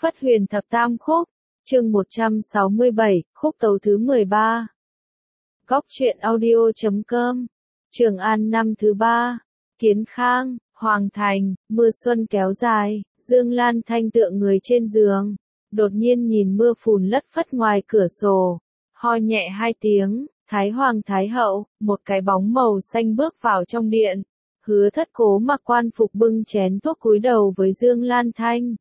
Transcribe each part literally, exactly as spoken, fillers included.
Phất Huyền Thập Tam Khúc, chương một trăm sáu mươi bảy, khúc tấu thứ mười ba. Góc truyện audio chấm com, Trường An năm thứ ba, Kiến Khang, Hoàng Thành, mưa xuân kéo dài, Dương Lan Thanh tựa người trên giường, đột nhiên nhìn mưa phùn lất phất ngoài cửa sổ, ho nhẹ hai tiếng, Thái Hoàng Thái Hậu, một cái bóng màu xanh bước vào trong điện, Hứa Thất Cố mặc quan phục bưng chén thuốc cúi đầu với Dương Lan Thanh.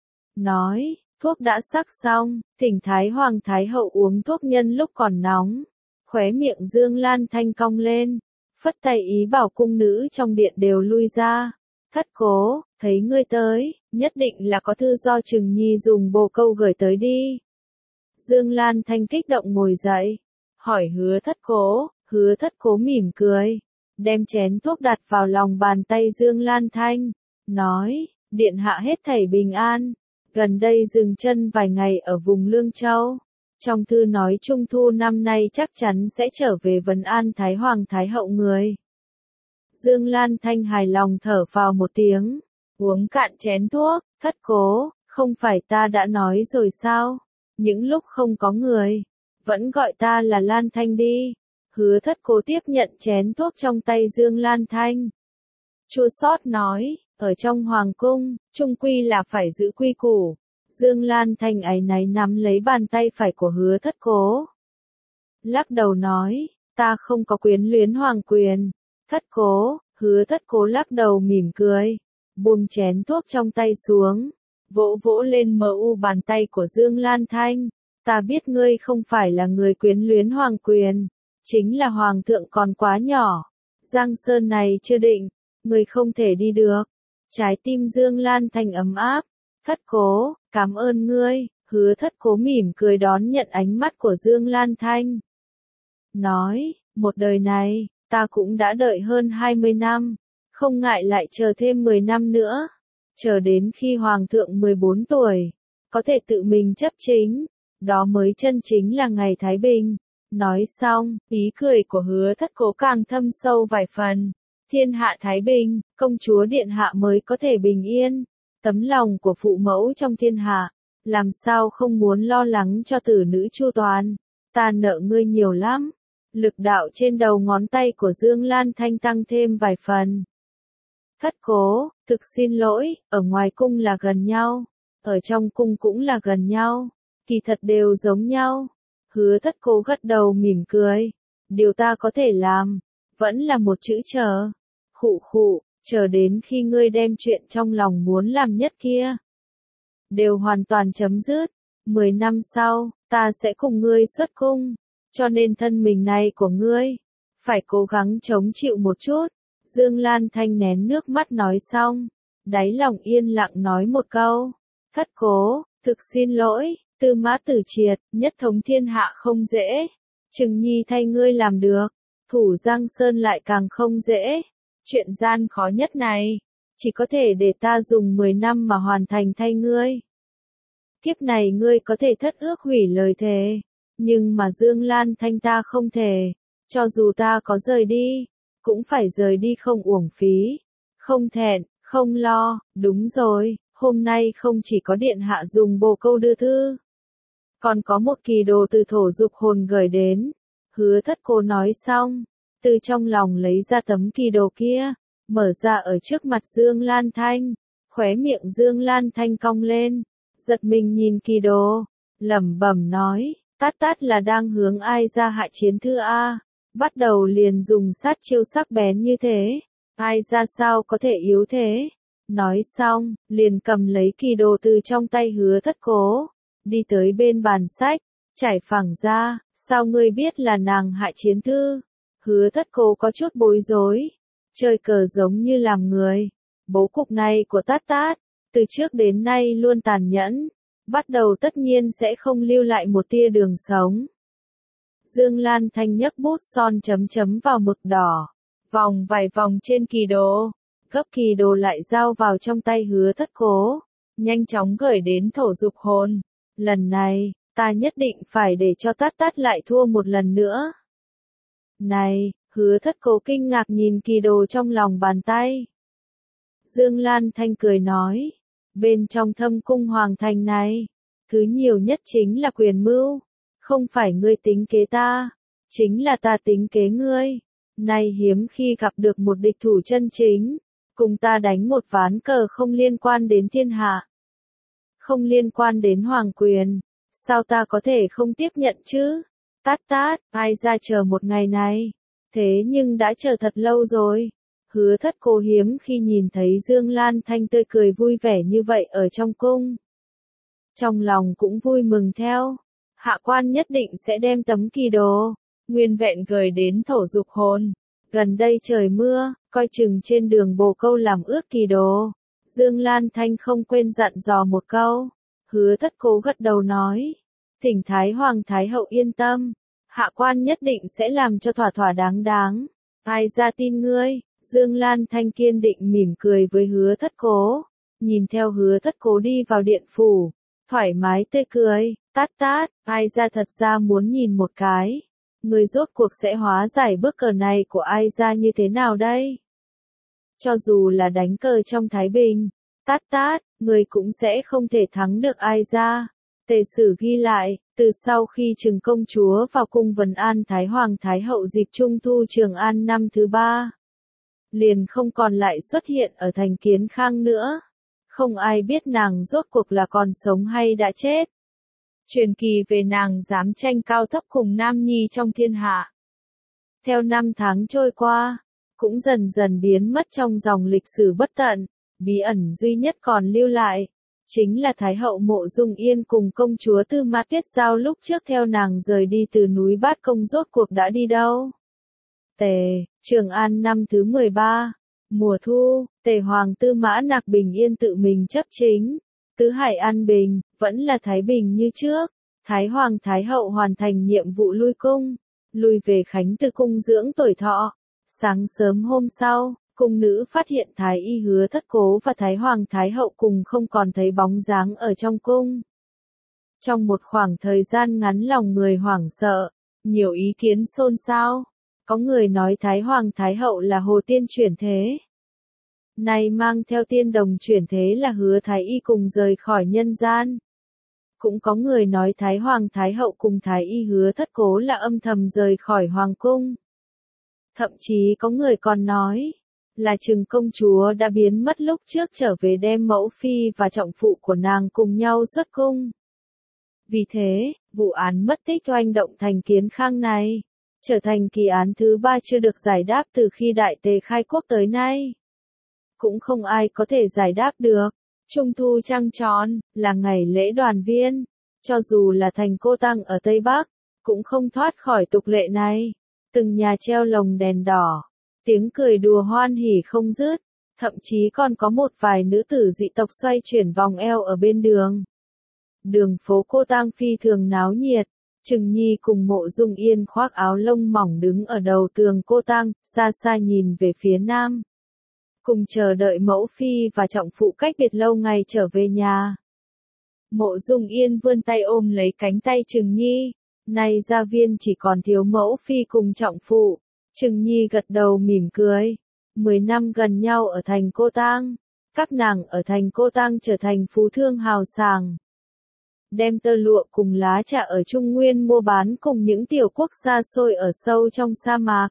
Nói, thuốc đã sắc xong, thỉnh Thái Hoàng Thái Hậu uống thuốc nhân lúc còn nóng. Khóe miệng Dương Lan Thanh cong lên, phất tay ý bảo cung nữ trong điện đều lui ra. Thất Cố, thấy ngươi tới, nhất định là có thư do Trừng Nhi dùng bồ câu gửi tới đi. Dương Lan Thanh kích động ngồi dậy, hỏi Hứa Thất Cố, Hứa Thất Cố mỉm cười, đem chén thuốc đặt vào lòng bàn tay Dương Lan Thanh, nói, điện hạ hết thảy bình an, gần đây dừng chân vài ngày ở vùng Lương Châu. Trong thư nói Trung Thu năm nay chắc chắn sẽ trở về vấn an Thái Hoàng Thái Hậu người. Dương Lan Thanh hài lòng thở vào một tiếng, uống cạn chén thuốc, Thất Cố, không phải ta đã nói rồi sao, những lúc không có người, vẫn gọi ta là Lan Thanh đi. Hứa Thất Cố tiếp nhận chén thuốc trong tay Dương Lan Thanh. Chua xót nói, ở trong hoàng cung, trung quy là phải giữ quy củ. Dương Lan Thanh áy náy nắm lấy bàn tay phải của Hứa Thất Cố. Lắc đầu nói, ta không có quyến luyến hoàng quyền. Thất Cố, Hứa Thất Cố lắc đầu mỉm cười, buông chén thuốc trong tay xuống, vỗ vỗ lên mờ u bàn tay của Dương Lan Thanh. Ta biết ngươi không phải là người quyến luyến hoàng quyền, chính là hoàng thượng còn quá nhỏ. Giang sơn này chưa định, ngươi không thể đi được. Trái tim Dương Lan Thanh ấm áp. Thất Cố, cảm ơn ngươi. Hứa Thất Cố mỉm cười đón nhận ánh mắt của Dương Lan Thanh. Nói, một đời này, ta cũng đã đợi hơn hai mươi năm, không ngại lại chờ thêm mười năm nữa. Chờ đến khi Hoàng thượng mười bốn tuổi, có thể tự mình chấp chính, đó mới chân chính là ngày Thái Bình. Nói xong, ý cười của Hứa Thất Cố càng thâm sâu vài phần. Thiên hạ Thái Bình, công chúa điện hạ mới có thể bình yên. Tấm lòng của phụ mẫu trong thiên hạ, làm sao không muốn lo lắng cho tử nữ chu toàn. Ta nợ ngươi nhiều lắm. Lực đạo trên đầu ngón tay của Dương Lan Thanh tăng thêm vài phần. Thất Cố, thực xin lỗi, ở ngoài cung là gần nhau, ở trong cung cũng là gần nhau, kỳ thật đều giống nhau. Hứa Thất Cố gật đầu mỉm cười, điều ta có thể làm, vẫn là một chữ chờ. Khụ khụ, chờ đến khi ngươi đem chuyện trong lòng muốn làm nhất kia đều hoàn toàn chấm dứt, mười năm sau, ta sẽ cùng ngươi xuất cung, cho nên thân mình này của ngươi, phải cố gắng chống chịu một chút. Dương Lan Thanh nén nước mắt nói xong, đáy lòng yên lặng nói một câu, Thất Cố, thực xin lỗi, Tư Mã Tử Triệt, nhất thống thiên hạ không dễ, Trừng Nhi thay ngươi làm được, thủ Giang Sơn lại càng không dễ. Chuyện gian khó nhất này, chỉ có thể để ta dùng mười năm mà hoàn thành thay ngươi. Kiếp này ngươi có thể thất ước hủy lời thề, nhưng mà Dương Lan Thanh ta không thể, cho dù ta có rời đi, cũng phải rời đi không uổng phí, không thẹn, không lo. Đúng rồi, hôm nay không chỉ có điện hạ dùng bồ câu đưa thư, còn có một kỳ đồ từ Thổ Dục Hồn gửi đến. Hứa Thất Cố nói xong, từ trong lòng lấy ra tấm kỳ đồ kia, mở ra ở trước mặt Dương Lan Thanh, khóe miệng Dương Lan Thanh cong lên, giật mình nhìn kỳ đồ, lẩm bẩm nói, Tát Tát là đang hướng ai ra hại chiến thư a, bắt đầu liền dùng sát chiêu sắc bén như thế, ai ra sao có thể yếu thế. Nói xong, liền cầm lấy kỳ đồ từ trong tay Hứa Thất Cố, đi tới bên bàn sách, trải phẳng ra, sao ngươi biết là nàng hại chiến thư? Hứa Thất Cố có chút bối rối, chơi cờ giống như làm người. Bố cục này của Tát Tát, từ trước đến nay luôn tàn nhẫn, bắt đầu tất nhiên sẽ không lưu lại một tia đường sống. Dương Lan Thanh nhấc bút son chấm chấm vào mực đỏ, vòng vài vòng trên kỳ đồ, gấp kỳ đồ lại giao vào trong tay Hứa Thất Cố, nhanh chóng gửi đến Thổ Dục Hồn. Lần này, ta nhất định phải để cho Tát Tát lại thua một lần nữa. Này, Hứa Thất Cố kinh ngạc nhìn kỳ đồ trong lòng bàn tay. Dương Lan Thanh cười nói, Bên trong thâm cung hoàng thành này, thứ nhiều nhất chính là quyền mưu. Không phải ngươi tính kế ta, chính là ta tính kế ngươi. Nay hiếm khi gặp được một địch thủ chân chính, cùng ta đánh một ván cờ không liên quan đến thiên hạ. Không liên quan đến hoàng quyền, sao ta có thể không tiếp nhận chứ? Tát tát, ai ra chờ một ngày này, thế nhưng đã chờ thật lâu rồi. Hứa Thất Cố hiếm khi nhìn thấy Dương Lan Thanh tươi cười vui vẻ như vậy ở trong cung. Trong lòng cũng vui mừng theo, hạ quan nhất định sẽ đem tấm kỳ đồ, nguyên vẹn gửi đến thổ dục hồn. Gần đây trời mưa, coi chừng trên đường bồ câu làm ướt kỳ đồ. Dương Lan Thanh không quên dặn dò một câu. Hứa Thất Cố gật đầu nói, thỉnh Thái Hoàng Thái Hậu yên tâm, hạ quan nhất định sẽ làm cho thỏa thỏa đáng đáng. Ai ra tin ngươi? Dương Lan Thanh kiên định mỉm cười với Hứa Thất Cố, nhìn theo Hứa Thất Cố đi vào điện phủ, thoải mái tươi cười, tát tát, ai ra thật ra muốn nhìn một cái. Người rốt cuộc sẽ hóa giải bước cờ này của ai ra như thế nào đây? Cho dù là đánh cờ trong Thái Bình, tát tát, người cũng sẽ không thể thắng được ai ra. Tề sử ghi lại, từ sau khi Trừng công chúa vào cung vấn an Thái Hoàng Thái Hậu dịp Trung thu Trường An năm thứ ba, liền không còn lại xuất hiện ở thành Kiến Khang nữa. Không ai biết nàng rốt cuộc là còn sống hay đã chết. Truyền kỳ về nàng dám tranh cao thấp cùng nam nhi trong thiên hạ. Theo năm tháng trôi qua, cũng dần dần biến mất trong dòng lịch sử bất tận, bí ẩn duy nhất còn lưu lại, chính là Thái hậu Mộ Dung Yên cùng công chúa Tư Mã Tuyết Giao lúc trước theo nàng rời đi từ núi Bát Công rốt cuộc đã đi đâu. Tề, Trường An năm thứ mười ba, mùa thu, Tề Hoàng Tư Mã Nặc bình yên tự mình chấp chính, tứ hải an bình, vẫn là Thái Bình như trước. Thái Hoàng Thái Hậu hoàn thành nhiệm vụ lui cung, lui về Khánh Tư cung dưỡng tuổi thọ. Sáng sớm hôm sau, cung nữ phát hiện Thái y Hứa Thất Cố và Thái Hoàng Thái Hậu cùng không còn thấy bóng dáng ở trong cung. Trong một khoảng thời gian ngắn lòng người hoảng sợ, nhiều ý kiến xôn xao. Có người nói Thái Hoàng Thái Hậu là Hồ Tiên chuyển thế. Này mang theo tiên đồng chuyển thế là Hứa Thái y cùng rời khỏi nhân gian. Cũng có người nói Thái Hoàng Thái Hậu cùng Thái y Hứa Thất Cố là âm thầm rời khỏi Hoàng cung. Thậm chí có người còn nói, là Trừng công chúa đã biến mất lúc trước trở về đem mẫu phi và trọng phụ của nàng cùng nhau xuất cung. Vì thế, vụ án mất tích oanh động thành Kiến Khang này, trở thành kỳ án thứ ba chưa được giải đáp từ khi Đại Tề khai quốc tới nay. Cũng không ai có thể giải đáp được. Trung thu trăng tròn, là ngày lễ đoàn viên, cho dù là thành Cô Tăng ở Tây Bắc, cũng không thoát khỏi tục lệ này. Từng nhà treo lồng đèn đỏ, tiếng cười đùa hoan hỉ không dứt, thậm chí còn có một vài nữ tử dị tộc xoay chuyển vòng eo ở bên đường. Đường phố Cô Tang phi thường náo nhiệt, Trừng Nhi cùng Mộ Dung Yên khoác áo lông mỏng đứng ở đầu tường Cô Tang, xa xa nhìn về phía nam. Cùng chờ đợi mẫu phi và trọng phụ cách biệt lâu ngày trở về nhà. Mộ Dung Yên vươn tay ôm lấy cánh tay Trừng Nhi, nay gia viên chỉ còn thiếu mẫu phi cùng trọng phụ. Trừng Nhi gật đầu mỉm cười. Mười năm gần nhau ở thành Cô Tang, các nàng ở thành Cô Tang trở thành phú thương hào sảng. Đem tơ lụa cùng lá trà ở Trung Nguyên mua bán cùng những tiểu quốc xa xôi ở sâu trong sa mạc.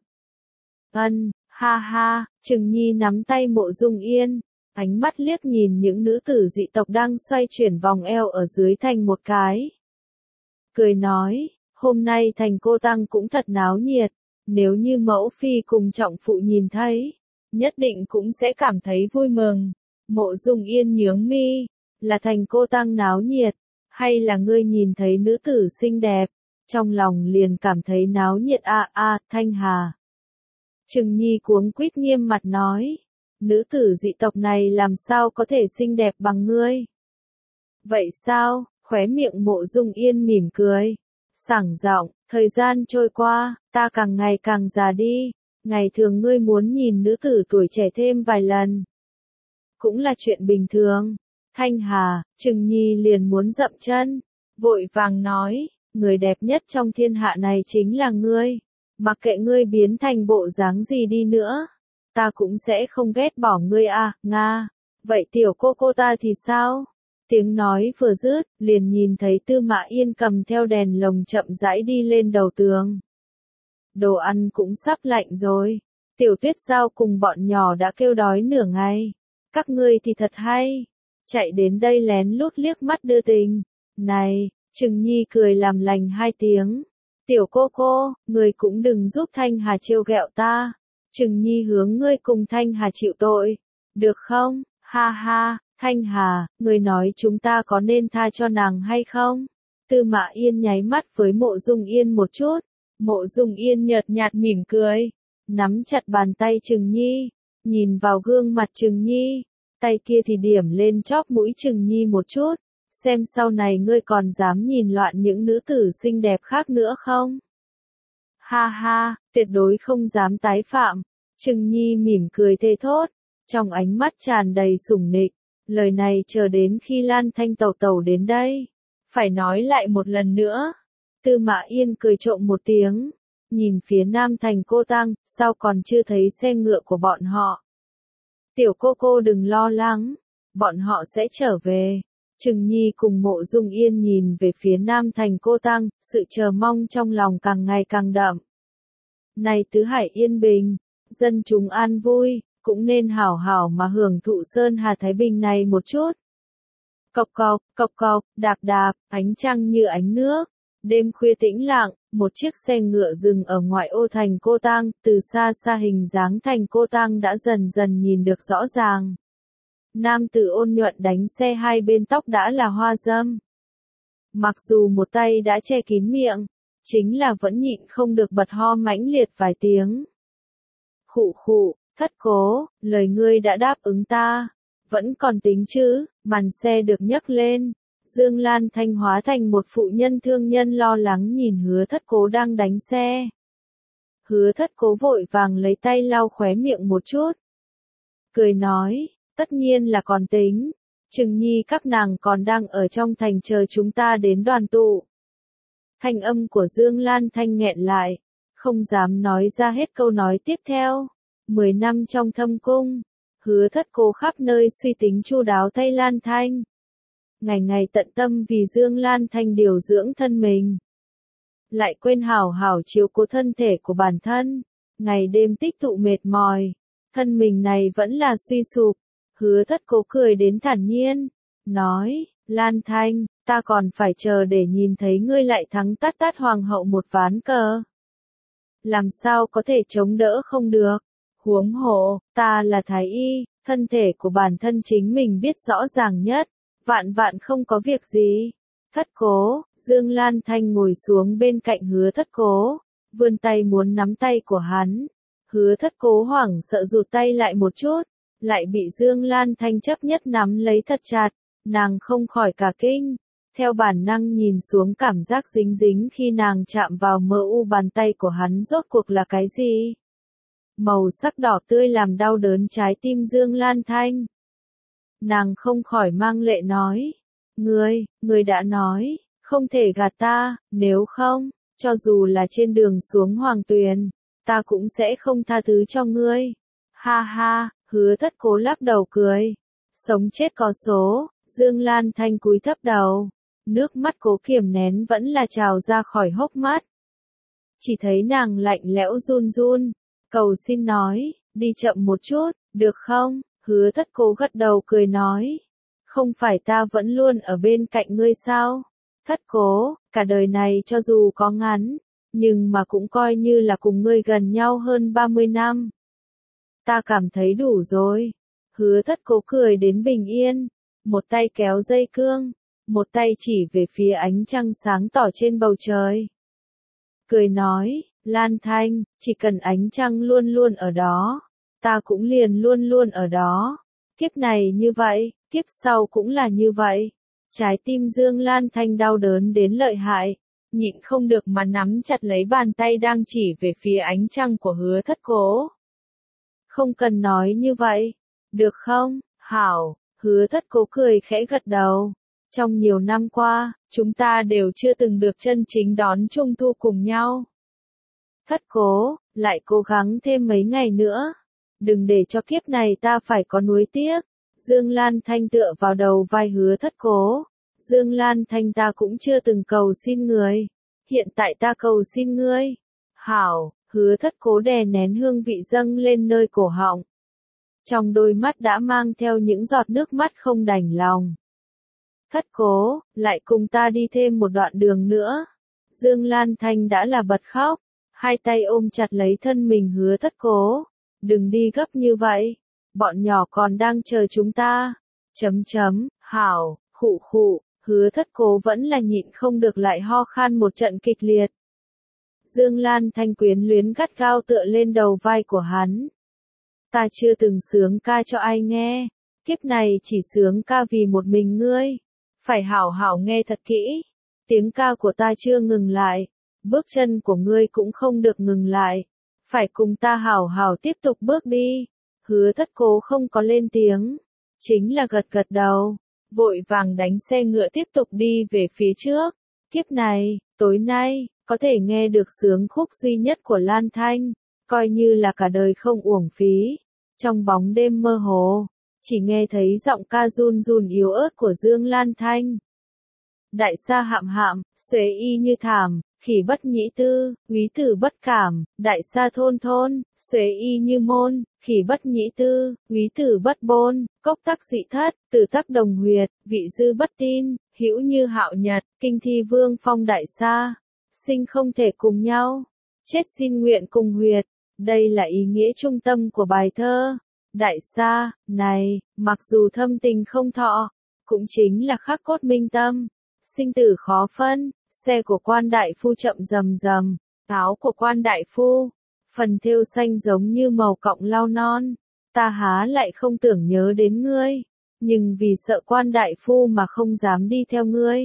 Ân, ha ha, Trừng Nhi nắm tay Mộ Dung Yên, ánh mắt liếc nhìn những nữ tử dị tộc đang xoay chuyển vòng eo ở dưới thành một cái. Cười nói, hôm nay thành Cô Tang cũng thật náo nhiệt, nếu như mẫu phi cùng trọng phụ nhìn thấy, nhất định cũng sẽ cảm thấy vui mừng. Mộ Dung Yên nhướng mi, là thành Cô Tang náo nhiệt, hay là ngươi nhìn thấy nữ tử xinh đẹp, trong lòng liền cảm thấy náo nhiệt a a, Thanh Hà. Trừng Nhi cuống quýt nghiêm mặt nói, nữ tử dị tộc này làm sao có thể xinh đẹp bằng ngươi? Vậy sao? Khóe miệng Mộ Dung Yên mỉm cười, sảng giọng, thời gian trôi qua, ta càng ngày càng già đi, ngày thường ngươi muốn nhìn nữ tử tuổi trẻ thêm vài lần, cũng là chuyện bình thường. Thanh Hà, Trừng Nhi liền muốn dậm chân, vội vàng nói, người đẹp nhất trong thiên hạ này chính là ngươi, mặc kệ ngươi biến thành bộ dáng gì đi nữa, ta cũng sẽ không ghét bỏ ngươi a, Nga. Vậy tiểu cô cô ta thì sao? Tiếng nói vừa dứt, liền nhìn thấy Tư Mã Yên cầm theo đèn lồng chậm rãi đi lên đầu tường. Đồ ăn cũng sắp lạnh rồi. Tiểu Tuyết Giao cùng bọn nhỏ đã kêu đói nửa ngày. Các ngươi thì thật hay. Chạy đến đây lén lút liếc mắt đưa tình. Này, Trừng Nhi cười làm lành hai tiếng. Tiểu cô cô, ngươi cũng đừng giúp Thanh Hà trêu ghẹo ta. Trừng Nhi hướng ngươi cùng Thanh Hà chịu tội. Được không? Ha ha, Thanh Hà, ngươi nói chúng ta có nên tha cho nàng hay không? Tư Mã Yên nháy mắt với Mộ Dung Yên một chút. Mộ Dung Yên nhợt nhạt mỉm cười. Nắm chặt bàn tay Trừng Nhi. Nhìn vào gương mặt Trừng Nhi. Tay kia thì điểm lên chóp mũi Trừng Nhi một chút. Xem sau này ngươi còn dám nhìn loạn những nữ tử xinh đẹp khác nữa không? Ha ha, tuyệt đối không dám tái phạm. Trừng Nhi mỉm cười thê thốt. Trong ánh mắt tràn đầy sủng nịch. Lời này chờ đến khi Lan Thanh tẩu tẩu đến đây. Phải nói lại một lần nữa. Tư Mã Yên cười trộm một tiếng. Nhìn phía Nam Thành Cô Tăng, sao còn chưa thấy xe ngựa của bọn họ? Tiểu cô cô đừng lo lắng. Bọn họ sẽ trở về. Trừng Nhi cùng Mộ Dung Yên nhìn về phía Nam Thành Cô Tăng, sự chờ mong trong lòng càng ngày càng đậm. Này tứ hải yên bình, dân chúng an vui, cũng nên hảo hảo mà hưởng thụ Sơn Hà Thái Bình này một chút. Cộc cộc, cộc cộc, đạp đạp, ánh trăng như ánh nước. Đêm khuya tĩnh lặng, một chiếc xe ngựa dừng ở ngoại ô thành Cô Tăng, từ xa xa hình dáng thành Cô Tăng đã dần dần nhìn được rõ ràng. Nam tử ôn nhuận đánh xe hai bên tóc đã là hoa dâm. Mặc dù một tay đã che kín miệng, chính là vẫn nhịn không được bật ho mãnh liệt vài tiếng. Khụ khụ, thất cố, lời ngươi đã đáp ứng ta, vẫn còn tính chứ, màn xe được nhấc lên. Dương Lan Thanh hóa thành một phụ nhân thương nhân lo lắng nhìn Hứa Thất Cố đang đánh xe. Hứa Thất Cố vội vàng lấy tay lau khóe miệng một chút. Cười nói, tất nhiên là còn tính. Trừng Nhi các nàng còn đang ở trong thành chờ chúng ta đến đoàn tụ. Thanh âm của Dương Lan Thanh nghẹn lại, không dám nói ra hết câu nói tiếp theo. Mười năm trong thâm cung, Hứa Thất Cố khắp nơi suy tính chu đáo thay Lan Thanh. Ngày ngày tận tâm vì Dương Lan Thanh điều dưỡng thân mình. Lại quên hảo hảo chiếu cố thân thể của bản thân. Ngày đêm tích tụ mệt mỏi. Thân mình này vẫn là suy sụp. Hứa Thất Cố cười đến thản nhiên. Nói, Lan Thanh, ta còn phải chờ để nhìn thấy ngươi lại thắng tát tát hoàng hậu một ván cờ. Làm sao có thể chống đỡ không được. Huống hồ, ta là thái y, thân thể của bản thân chính mình biết rõ ràng nhất. Vạn vạn không có việc gì. Thất Cố, Dương Lan Thanh ngồi xuống bên cạnh Hứa Thất Cố, vươn tay muốn nắm tay của hắn. Hứa Thất Cố hoảng sợ rụt tay lại một chút, lại bị Dương Lan Thanh chấp nhất nắm lấy thật chặt, nàng không khỏi cả kinh. Theo bản năng nhìn xuống cảm giác dính dính khi nàng chạm vào mơ u bàn tay của hắn rốt cuộc là cái gì? Màu sắc đỏ tươi làm đau đớn trái tim Dương Lan Thanh. Nàng không khỏi mang lệ nói. Ngươi, ngươi đã nói, không thể gạt ta, nếu không, cho dù là trên đường xuống Hoàng Tuyền, ta cũng sẽ không tha thứ cho ngươi. Ha ha, Hứa Thất Cố lắc đầu cười. Sống chết có số, Dương Lan Thanh cúi thấp đầu. Nước mắt cố kiềm nén vẫn là trào ra khỏi hốc mắt. Chỉ thấy nàng lạnh lẽo run run, cầu xin nói, đi chậm một chút, được không? Hứa Thất Cố gật đầu cười nói. Không phải ta vẫn luôn ở bên cạnh ngươi sao? Thất Cố, cả đời này cho dù có ngắn, nhưng mà cũng coi như là cùng ngươi gần nhau hơn ba mươi năm. Ta cảm thấy đủ rồi. Hứa Thất Cố cười đến bình yên, một tay kéo dây cương, một tay chỉ về phía ánh trăng sáng tỏ trên bầu trời. Cười nói, Lan Thanh, chỉ cần ánh trăng luôn luôn ở đó, ta cũng liền luôn luôn ở đó. Kiếp này như vậy, kiếp sau cũng là như vậy. Trái tim Dương Lan Thanh đau đớn đến lợi hại, nhịn không được mà nắm chặt lấy bàn tay đang chỉ về phía ánh trăng của Hứa Thất Cố. Không cần nói như vậy, được không? Hảo, Hứa Thất Cố cười khẽ gật đầu. Trong nhiều năm qua, chúng ta đều chưa từng được chân chính đón Trung Thu cùng nhau. Thất Cố, lại cố gắng thêm mấy ngày nữa. Đừng để cho kiếp này ta phải có nuối tiếc. Dương Lan Thanh tựa vào đầu vai Hứa Thất Cố. Dương Lan Thanh, ta cũng chưa từng cầu xin người. Hiện tại ta cầu xin ngươi. Hảo, Hứa Thất Cố đè nén hương vị dâng lên nơi cổ họng. Trong đôi mắt đã mang theo những giọt nước mắt không đành lòng. Thất Cố, lại cùng ta đi thêm một đoạn đường nữa. Dương Lan Thanh đã là bật khóc, hai tay ôm chặt lấy thân mình Hứa Thất Cố. Đừng đi gấp như vậy, bọn nhỏ còn đang chờ chúng ta. Chấm chấm, hảo, khụ khụ, Hứa Thất Cố vẫn là nhịn không được lại ho khan một trận kịch liệt. Dương Lan Thanh quyến luyến gắt gao tựa lên đầu vai của hắn. Ta chưa từng sướng ca cho ai nghe, kiếp này chỉ sướng ca vì một mình ngươi. Phải hảo hảo nghe thật kỹ, tiếng ca của ta chưa ngừng lại, bước chân của ngươi cũng không được ngừng lại. Phải cùng ta hảo hảo tiếp tục bước đi. Hứa Thất Cố không có lên tiếng, chính là gật gật đầu, vội vàng đánh xe ngựa tiếp tục đi về phía trước. Kiếp này, tối nay, có thể nghe được sướng khúc duy nhất của Lan Thanh, coi như là cả đời không uổng phí. Trong bóng đêm mơ hồ, chỉ nghe thấy giọng ca run run yếu ớt của Dương Lan Thanh. Đại sa hạm hạm, xuế y như thảm, khỉ bất nhĩ tư, úy tử bất cảm, đại sa thôn thôn, xuế y như môn, khỉ bất nhĩ tư, úy tử bất bôn, cốc tắc dị thất, tử tắc đồng huyệt, vị dư bất tin, hữu như hạo nhật, kinh thi vương phong đại sa, sinh không thể cùng nhau, chết xin nguyện cùng huyệt. Đây là ý nghĩa trung tâm của bài thơ. Đại sa, này, mặc dù thâm tình không thọ, cũng chính là khắc cốt minh tâm. Sinh tử khó phân, xe của quan đại phu chậm rầm rầm, áo của quan đại phu, phần thêu xanh giống như màu cọng lau non. Ta há lại không tưởng nhớ đến ngươi, nhưng vì sợ quan đại phu mà không dám đi theo ngươi.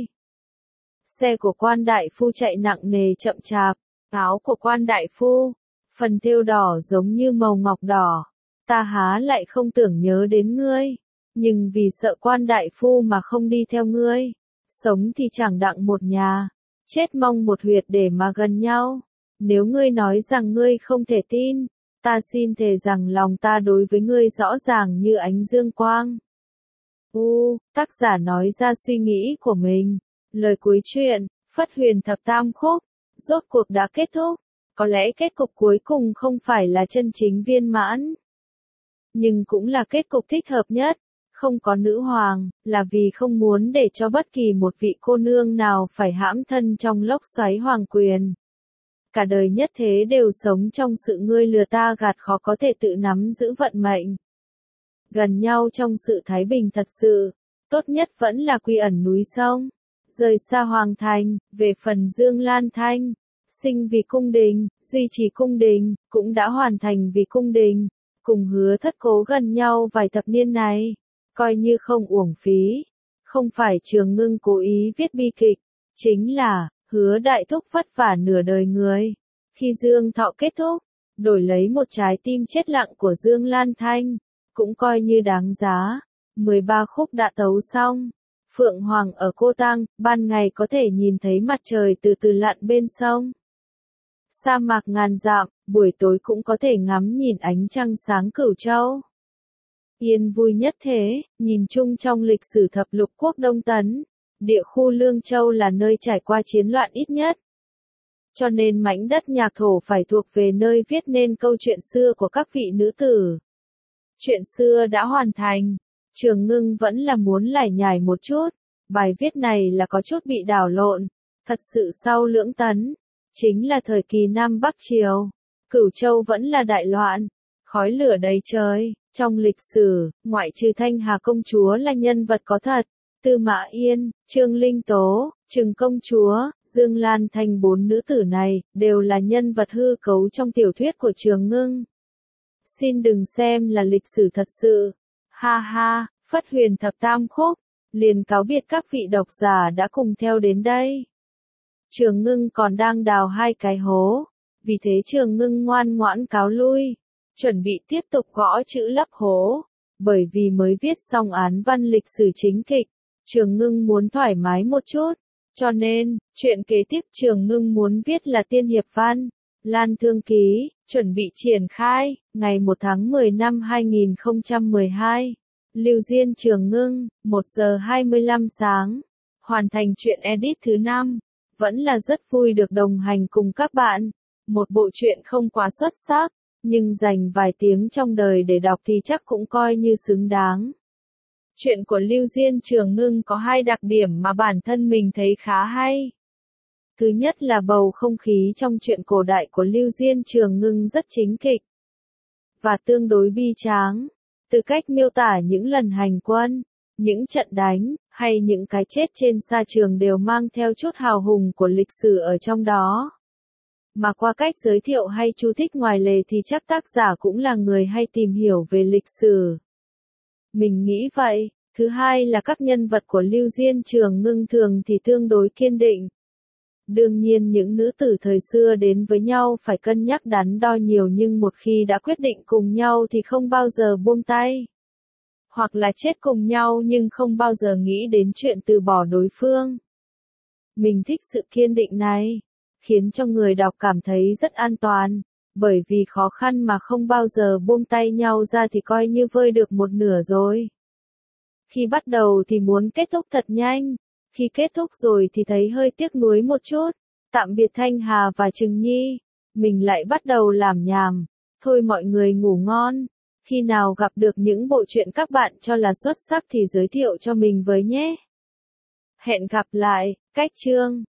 Xe của quan đại phu chạy nặng nề chậm chạp, áo của quan đại phu, phần thêu đỏ giống như màu ngọc đỏ. Ta há lại không tưởng nhớ đến ngươi, nhưng vì sợ quan đại phu mà không đi theo ngươi. Sống thì chẳng đặng một nhà, chết mong một huyệt để mà gần nhau. Nếu ngươi nói rằng ngươi không thể tin, ta xin thề rằng lòng ta đối với ngươi rõ ràng như ánh dương quang. U, tác giả nói ra suy nghĩ của mình. Lời cuối truyện, Phất Huyền Thập Tam Khúc, rốt cuộc đã kết thúc. Có lẽ kết cục cuối cùng không phải là chân chính viên mãn, nhưng cũng là kết cục thích hợp nhất. Không có nữ hoàng, là vì không muốn để cho bất kỳ một vị cô nương nào phải hãm thân trong lốc xoáy hoàng quyền. Cả đời nhất thế đều sống trong sự ngươi lừa ta gạt, khó có thể tự nắm giữ vận mệnh. Gần nhau trong sự thái bình thật sự, tốt nhất vẫn là quy ẩn núi sông, rời xa hoàng thành. Về phần Dương Lan Thanh, sinh vì cung đình, duy trì cung đình, cũng đã hoàn thành vì cung đình, cùng Hứa Thất Cố gần nhau vài thập niên này, coi như không uổng phí. Không phải Trường Ngưng cố ý viết bi kịch, chính là Hứa đại thúc vất vả nửa đời người. Khi Dương thọ kết thúc, đổi lấy một trái tim chết lặng của Dương Lan Thanh, cũng coi như đáng giá. mười ba khúc đã tấu xong. Phượng Hoàng ở Cô Tăng, ban ngày có thể nhìn thấy mặt trời từ từ lặn bên sông. Sa mạc ngàn dặm, buổi tối cũng có thể ngắm nhìn ánh trăng sáng Cửu Châu. Yên vui nhất thế, nhìn chung trong lịch sử thập lục quốc Đông Tấn, địa khu Lương Châu là nơi trải qua chiến loạn ít nhất. Cho nên mảnh đất nhạc thổ phải thuộc về nơi viết nên câu chuyện xưa của các vị nữ tử. Chuyện xưa đã hoàn thành, Trường Ngưng vẫn là muốn lải nhải một chút. Bài viết này là có chút bị đảo lộn. Thật sự sau Lưỡng Tấn, chính là thời kỳ Nam Bắc Triều, Cửu Châu vẫn là đại loạn, khói lửa đầy trời. Trong lịch sử, ngoại trừ Thanh Hà công chúa là nhân vật có thật, Tư Mã Yên, Trương Linh Tố, Trừng công chúa, Dương Lan Thanh, bốn nữ tử này đều là nhân vật hư cấu trong tiểu thuyết của Trường Ngưng. Xin đừng xem là lịch sử thật sự. Ha ha, Phất Huyền Thập Tam Khúc, liền cáo biệt các vị độc giả đã cùng theo đến đây. Trường Ngưng còn đang đào hai cái hố, vì thế Trường Ngưng ngoan ngoãn cáo lui, chuẩn bị tiếp tục gõ chữ lấp hố. Bởi vì mới viết xong án văn lịch sử chính kịch, Trường Ngưng muốn thoải mái một chút, cho nên, chuyện kế tiếp Trường Ngưng muốn viết là tiên hiệp văn. Lan Thương Ký, chuẩn bị triển khai, ngày một tháng mười năm hai nghìn không trăm mười hai. Lưu Diên Trường Ngưng, một giờ hai mươi lăm sáng. Hoàn thành truyện edit thứ năm. Vẫn là rất vui được đồng hành cùng các bạn. Một bộ truyện không quá xuất sắc, nhưng dành vài tiếng trong đời để đọc thì chắc cũng coi như xứng đáng. Truyện của Lưu Diên Trường Ngưng có hai đặc điểm mà bản thân mình thấy khá hay. Thứ nhất là bầu không khí trong truyện cổ đại của Lưu Diên Trường Ngưng rất chính kịch và tương đối bi tráng. Từ cách miêu tả những lần hành quân, những trận đánh, hay những cái chết trên sa trường đều mang theo chút hào hùng của lịch sử ở trong đó. Mà qua cách giới thiệu hay chú thích ngoài lề thì chắc tác giả cũng là người hay tìm hiểu về lịch sử. Mình nghĩ vậy. Thứ hai là các nhân vật của Lưu Diên Trường Ngưng thường thì tương đối kiên định. Đương nhiên những nữ tử thời xưa đến với nhau phải cân nhắc đắn đo nhiều, nhưng một khi đã quyết định cùng nhau thì không bao giờ buông tay. Hoặc là chết cùng nhau nhưng không bao giờ nghĩ đến chuyện từ bỏ đối phương. Mình thích sự kiên định này, khiến cho người đọc cảm thấy rất an toàn, bởi vì khó khăn mà không bao giờ buông tay nhau ra thì coi như vơi được một nửa rồi. Khi bắt đầu thì muốn kết thúc thật nhanh, khi kết thúc rồi thì thấy hơi tiếc nuối một chút. Tạm biệt Thanh Hà và Trừng Nhi, mình lại bắt đầu làm nhảm. Thôi mọi người ngủ ngon, khi nào gặp được những bộ truyện các bạn cho là xuất sắc thì giới thiệu cho mình với nhé. Hẹn gặp lại, cách chương.